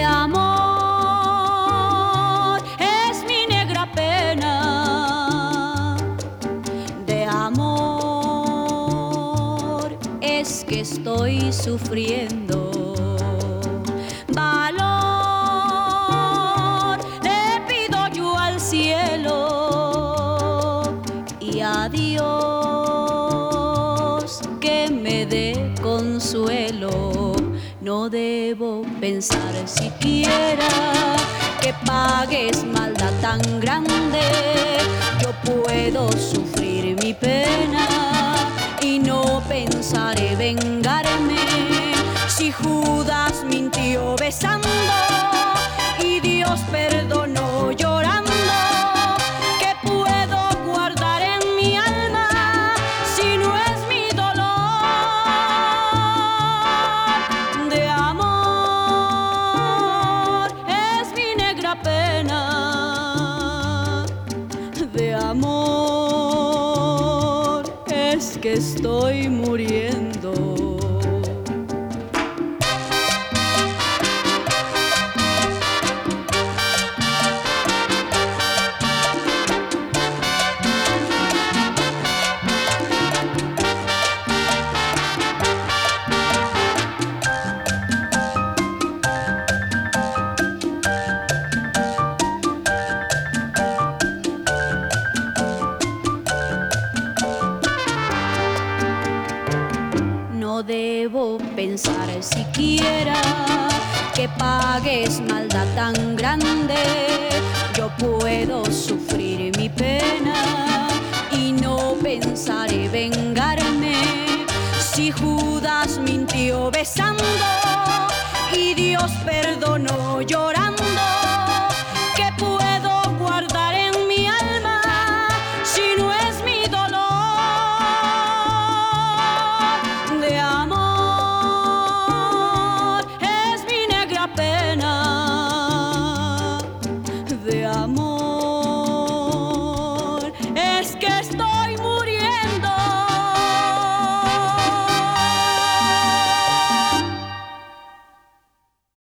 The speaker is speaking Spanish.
amor es mi negra pena, de amor es que estoy sufriendo. Valor le pido yo al cielo y a Dios que me dé consuelo. No debo pensar siquiera que pagues maldad tan grande. Yo puedo sufrir mi pena y no pensaré vengarme. Si Judas mintió besando y Dios perdonó llorando, ¿qué puedo guardar en mi alma si no es mi dolor? De amor es mi negra pena, de amor es que estoy muriendo. No debo pensar siquiera que pagues maldad tan grande. Yo puedo sufrir mi pena y no pensaré vengarme. Si Judas mintió besando y Dios perdonó llorando, ¿qué puedo guardar en mi alma si no es mi dolor? De amor es mi negra pena,